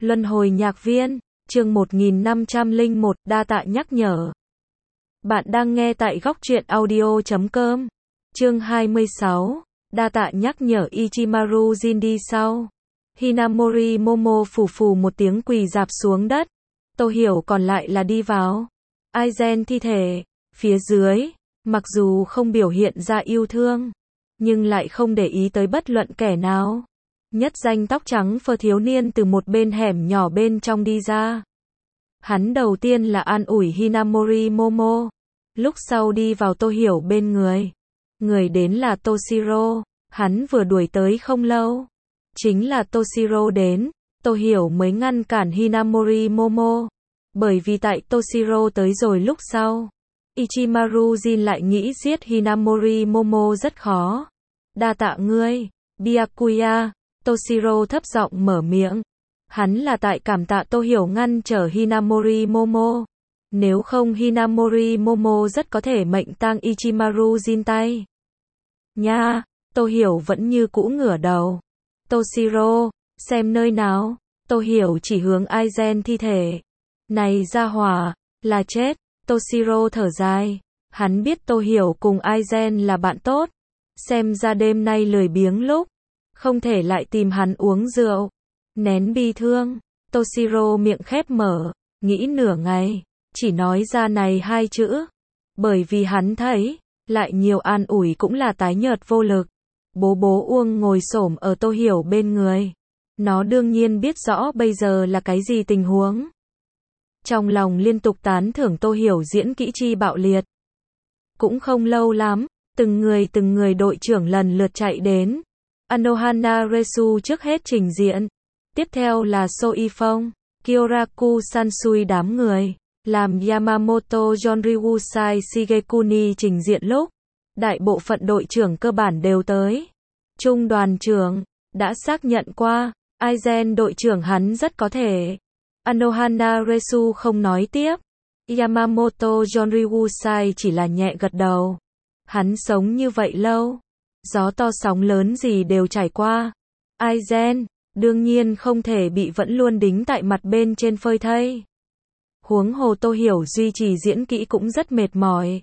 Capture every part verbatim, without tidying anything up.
Luân hồi nhạc viên, chương một nghìn năm trăm lẻ một, đa tạ nhắc nhở. Bạn đang nghe tại góc truyện audio chấm com. Chương hai mươi sáu, đa tạ nhắc nhở. Ichimaru Jin đi sau. Hinamori Momo phù phù một tiếng quỳ rạp xuống đất. Tô Hiểu còn lại là đi vào. Aizen thi thể, phía dưới, mặc dù không biểu hiện ra yêu thương, nhưng lại không để ý tới bất luận kẻ nào. Nhất danh tóc trắng phơ thiếu niên từ một bên hẻm nhỏ bên trong đi ra. Hắn đầu tiên là an ủi Hinamori Momo, lúc sau đi vào Tô Hiểu bên người. Người đến là Toshiro, hắn vừa đuổi tới không lâu. Chính là Toshiro đến, Tô Hiểu mới ngăn cản Hinamori Momo. Bởi vì tại Toshiro tới rồi lúc sau, Ichimaru Jin lại nghĩ giết Hinamori Momo rất khó. Đa tạ ngươi, Byakuya. Toshiro thấp giọng mở miệng. Hắn là tại cảm tạ Tô Hiểu ngăn trở Hinamori Momo. Nếu không Hinamori Momo rất có thể mệnh tang Ichimaru Jin tay. Nha, Tô Hiểu vẫn như cũ ngửa đầu. Toshiro, xem nơi nào. Tô Hiểu chỉ hướng Aizen thi thể. Này ra hỏa, là chết. Toshiro thở dài. Hắn biết Tô Hiểu cùng Aizen là bạn tốt. Xem ra đêm nay lười biếng lúc không thể lại tìm hắn uống rượu. Nén bi thương, Toshiro miệng khép mở, nghĩ nửa ngày, chỉ nói ra này hai chữ. Bởi vì hắn thấy, lại nhiều an ủi cũng là tái nhợt vô lực. Bố bố Uông ngồi xổm ở Tô Hiểu bên người. Nó đương nhiên biết rõ bây giờ là cái gì tình huống. Trong lòng liên tục tán thưởng Tô Hiểu diễn kỹ chi bạo liệt. Cũng không lâu lắm, từng người từng người đội trưởng lần lượt chạy đến. Anohana Resu trước hết trình diện. Tiếp theo là Soifong, Kyoraku Sansui đám người. Làm Yamamoto Jonryusai Shigekuni trình diện lúc, đại bộ phận đội trưởng cơ bản đều tới. Trung đoàn trưởng đã xác nhận qua, Aizen đội trưởng hắn rất có thể. Anohana Resu không nói tiếp. Yamamoto Jonryusai chỉ là nhẹ gật đầu. Hắn sống như vậy lâu, gió to sóng lớn gì đều trải qua. Aizen, đương nhiên không thể bị vẫn luôn đính tại mặt bên trên phơi thây. Huống hồ Tô Hiểu duy trì diễn kỹ cũng rất mệt mỏi.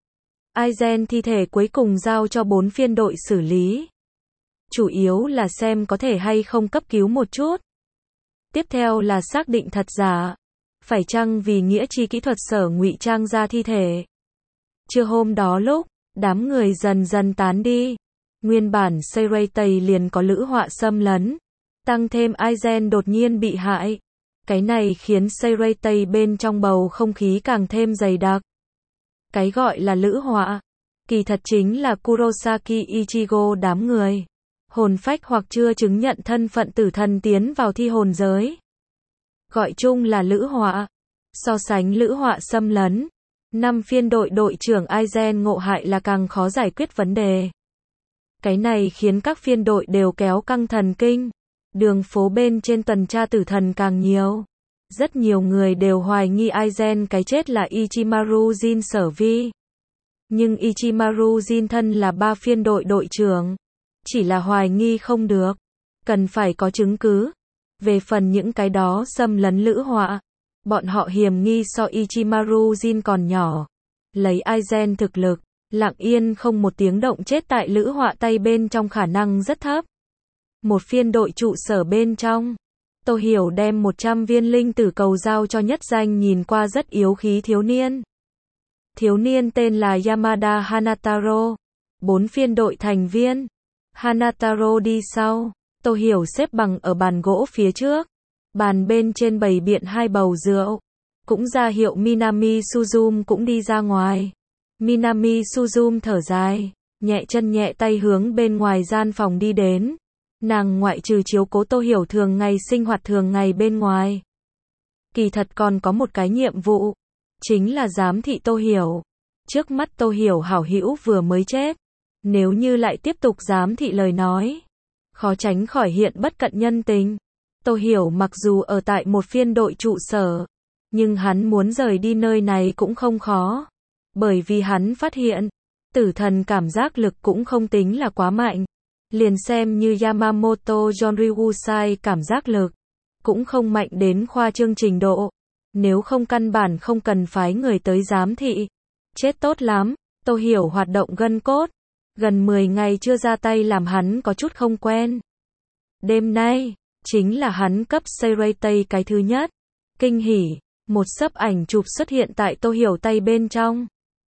Aizen thi thể cuối cùng giao cho bốn phiên đội xử lý. Chủ yếu là xem có thể hay không cấp cứu một chút. Tiếp theo là xác định thật giả. Phải chăng vì nghĩa chi kỹ thuật sở ngụy trang ra thi thể. Trưa hôm đó lúc, đám người dần dần tán đi. Nguyên bản Seirei liền có lữ họa xâm lấn. Tăng thêm Aizen đột nhiên bị hại. Cái này khiến Seirei bên trong bầu không khí càng thêm dày đặc. Cái gọi là lữ họa, kỳ thật chính là Kurosaki Ichigo đám người. Hồn phách hoặc chưa chứng nhận thân phận tử thần tiến vào thi hồn giới. Gọi chung là lữ họa. So sánh lữ họa xâm lấn, năm phiên đội đội trưởng Aizen ngộ hại là càng khó giải quyết vấn đề. Cái này khiến các phiên đội đều kéo căng thần kinh. Đường phố bên trên tuần tra tử thần càng nhiều. Rất nhiều người đều hoài nghi Aizen cái chết là Ichimaru Jin sở vi. Nhưng Ichimaru Jin thân là ba phiên đội đội trưởng. Chỉ là hoài nghi không được. Cần phải có chứng cứ. Về phần những cái đó xâm lấn lữ họa, bọn họ hiềm nghi so Ichimaru Jin còn nhỏ. Lấy Aizen thực lực, lặng yên không một tiếng động chết tại lữ họa tay bên trong khả năng rất thấp. Một phiên đội trụ sở bên trong, Tô Hiểu đem một trăm viên linh tử cầu giao cho nhất danh nhìn qua rất yếu khí thiếu niên. Thiếu niên tên là Yamada Hanataro. Bốn phiên đội thành viên. Hanataro đi sau. Tô Hiểu xếp bằng ở bàn gỗ phía trước. Bàn bên trên bày biện hai bầu rượu. Cũng ra hiệu Minami Suzum cũng đi ra ngoài. Minami Suzum thở dài, nhẹ chân nhẹ tay hướng bên ngoài gian phòng đi đến. Nàng ngoại trừ chiếu cố Tô Hiểu thường ngày sinh hoạt thường ngày bên ngoài. Kỳ thật còn có một cái nhiệm vụ. Chính là giám thị Tô Hiểu. Trước mắt Tô Hiểu hảo hữu vừa mới chết. Nếu như lại tiếp tục giám thị lời nói, khó tránh khỏi hiện bất cận nhân tình. Tô Hiểu mặc dù ở tại một phiên đội trụ sở, nhưng hắn muốn rời đi nơi này cũng không khó. Bởi vì hắn phát hiện, tử thần cảm giác lực cũng không tính là quá mạnh. Liền xem như Yamamoto Jonryusai cảm giác lực, cũng không mạnh đến khoa trương trình độ. Nếu không căn bản không cần phái người tới giám thị. Chết tốt lắm, Tô Hiểu hoạt động gân cốt. Gần mười ngày chưa ra tay làm hắn có chút không quen. Đêm nay, chính là hắn cấp Seirei cái thứ nhất. Kinh hỉ, một xấp ảnh chụp xuất hiện tại Tô Hiểu tay bên trong.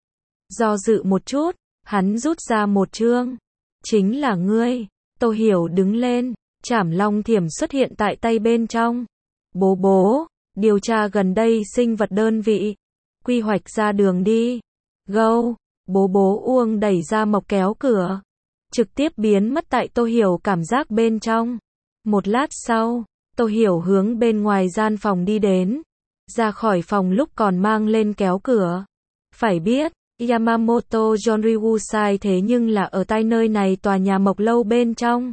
Do dự một chút, hắn rút ra một chương. Chính là ngươi. Tô Hiểu đứng lên, Trảm Long Thiểm xuất hiện tại tay bên trong. Bố bố, điều tra gần đây sinh vật đơn vị. Quy hoạch ra đường đi. Go, bố bố Uông đẩy ra mộc kéo cửa. Trực tiếp biến mất tại Tô Hiểu cảm giác bên trong. Một lát sau, Tô Hiểu hướng bên ngoài gian phòng đi đến. Ra khỏi phòng lúc còn mang lên kéo cửa. Phải biết, Yamamoto Jonryu sai thế nhưng là ở tại nơi này tòa nhà mộc lâu bên trong.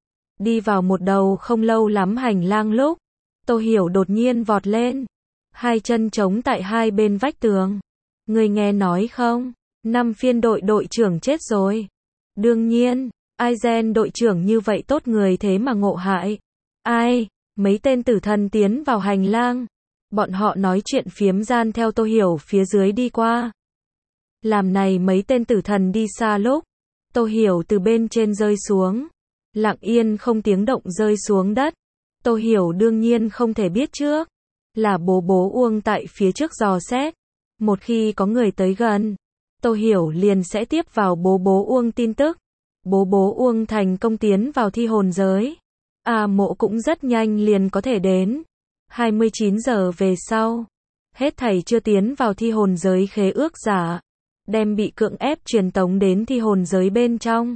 Đi vào một đầu không lâu lắm hành lang lúc, Tô Hiểu đột nhiên vọt lên. Hai chân chống tại hai bên vách tường. Người nghe nói không? Năm phiên đội đội trưởng chết rồi. Đương nhiên, ai gen đội trưởng như vậy tốt người thế mà ngộ hại. Ai? Mấy tên tử thần tiến vào hành lang. Bọn họ nói chuyện phiếm gian theo Tô Hiểu phía dưới đi qua. Làm này mấy tên tử thần đi xa lúc, Tô Hiểu từ bên trên rơi xuống. Lặng yên không tiếng động rơi xuống đất. Tô Hiểu đương nhiên không thể biết trước. Là bố bố Uông tại phía trước dò xét. Một khi có người tới gần, Tô Hiểu liền sẽ tiếp vào bố bố Uông tin tức. Bố bố Uông thành công tiến vào thi hồn giới. À mộ cũng rất nhanh liền có thể đến. hai mươi chín giờ về sau. Hết thảy chưa tiến vào thi hồn giới khế ước giả. Đem bị cưỡng ép truyền tống đến thi hồn giới bên trong.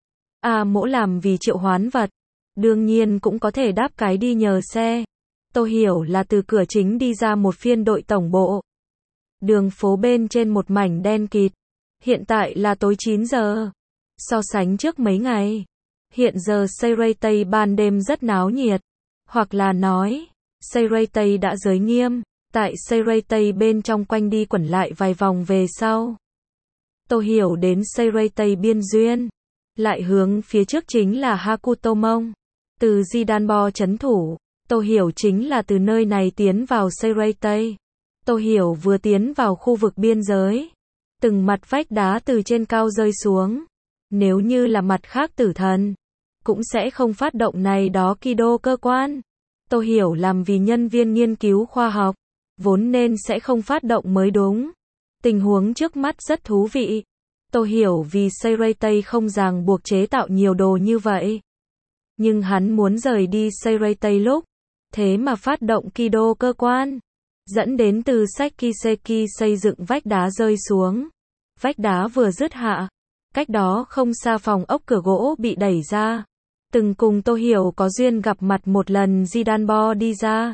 À mỗ làm vì triệu hoán vật. Đương nhiên cũng có thể đáp cái đi nhờ xe. Tô Hiểu là từ cửa chính đi ra một phiên đội tổng bộ. Đường phố bên trên một mảnh đen kịt. Hiện tại là tối chín giờ. So sánh trước mấy ngày. Hiện giờ Seirei ban đêm rất náo nhiệt. Hoặc là nói, Seirei đã giới nghiêm. Tại Seirei bên trong quanh đi quẩn lại vài vòng về sau. Tô Hiểu đến Seirei biên duyên. Lại hướng phía trước chính là Hakutomon. Từ Jidanbo trấn thủ. Tô Hiểu chính là từ nơi này tiến vào Seirei. Tô Hiểu vừa tiến vào khu vực biên giới. Từng mặt vách đá từ trên cao rơi xuống. Nếu như là mặt khác tử thần, cũng sẽ không phát động này đó Kido cơ quan. Tô Hiểu làm vì nhân viên nghiên cứu khoa học, vốn nên sẽ không phát động mới đúng. Tình huống trước mắt rất thú vị. Tô Hiểu vì Seirei không ràng buộc chế tạo nhiều đồ như vậy. Nhưng hắn muốn rời đi Seirei lúc, thế mà phát động Kido cơ quan. Dẫn đến từ Sekiseki xây dựng vách đá rơi xuống. Vách đá vừa dứt hạ. Cách đó không xa phòng ốc cửa gỗ bị đẩy ra. Từng cùng Tô Hiểu có duyên gặp mặt một lần Jidanbo đi ra.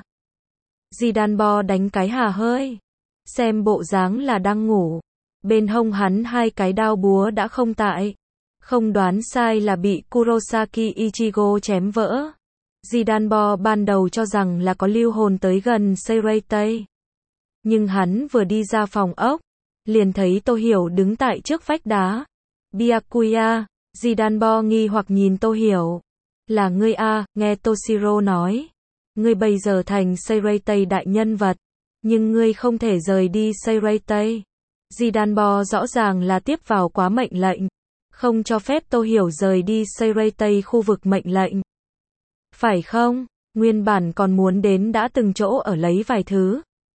Jidanbo đánh cái hà hơi. Xem bộ dáng là đang ngủ. Bên hông hắn hai cái đao búa đã không tại. Không đoán sai là bị Kurosaki Ichigo chém vỡ. Jidanbo ban đầu cho rằng là có lưu hồn tới gần Seirei. Nhưng hắn vừa đi ra phòng ốc, liền thấy Tô Hiểu đứng tại trước vách đá. Byakuya, Jidanbo nghi hoặc nhìn Tô Hiểu. Là ngươi a, nghe Toshiro nói. Ngươi bây giờ thành Seirei đại nhân vật. Nhưng ngươi không thể rời đi Seirei. Jidanbo rõ ràng là tiếp vào quá mệnh lệnh. Không cho phép Tô Hiểu rời đi Seirei khu vực mệnh lệnh. Phải không? Nguyên bản còn muốn đến đã từng chỗ ở lấy vài thứ.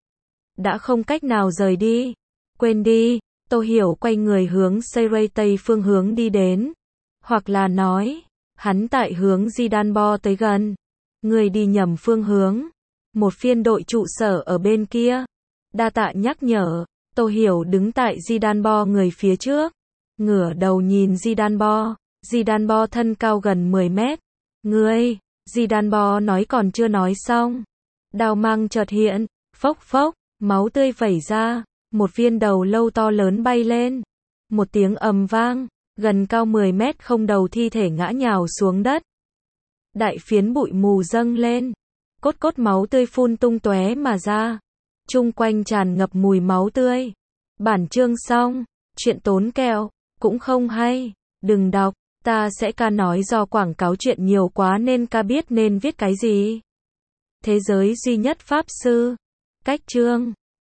Đã không cách nào rời đi. Quên đi. Tô Hiểu quay người hướng Seirei phương hướng đi đến. Hoặc là nói, hắn tại hướng Jidanbo tới gần. Người đi nhầm phương hướng. Một phiên đội trụ sở ở bên kia. Đa tạ nhắc nhở. Tô Hiểu đứng tại Jidanbo người phía trước. Ngửa đầu nhìn Jidanbo. Jidanbo thân cao gần mười mét. Ngươi, Jidanbo nói còn chưa nói xong. Đao mang chợt hiện. Phốc phốc, máu tươi vẩy ra. Một viên đầu lâu to lớn bay lên. Một tiếng ầm vang. Gần cao mười mét không đầu thi thể ngã nhào xuống đất. Đại phiến bụi mù dâng lên. Cốt cốt máu tươi phun tung tóe mà ra. Chung quanh tràn ngập mùi máu tươi. Bản chương xong. Chuyện tốn kẹo. Cũng không hay. Đừng đọc. Ta sẽ ca nói do quảng cáo chuyện nhiều quá nên ca biết nên viết cái gì. Thế giới duy nhất Pháp Sư. Cách chương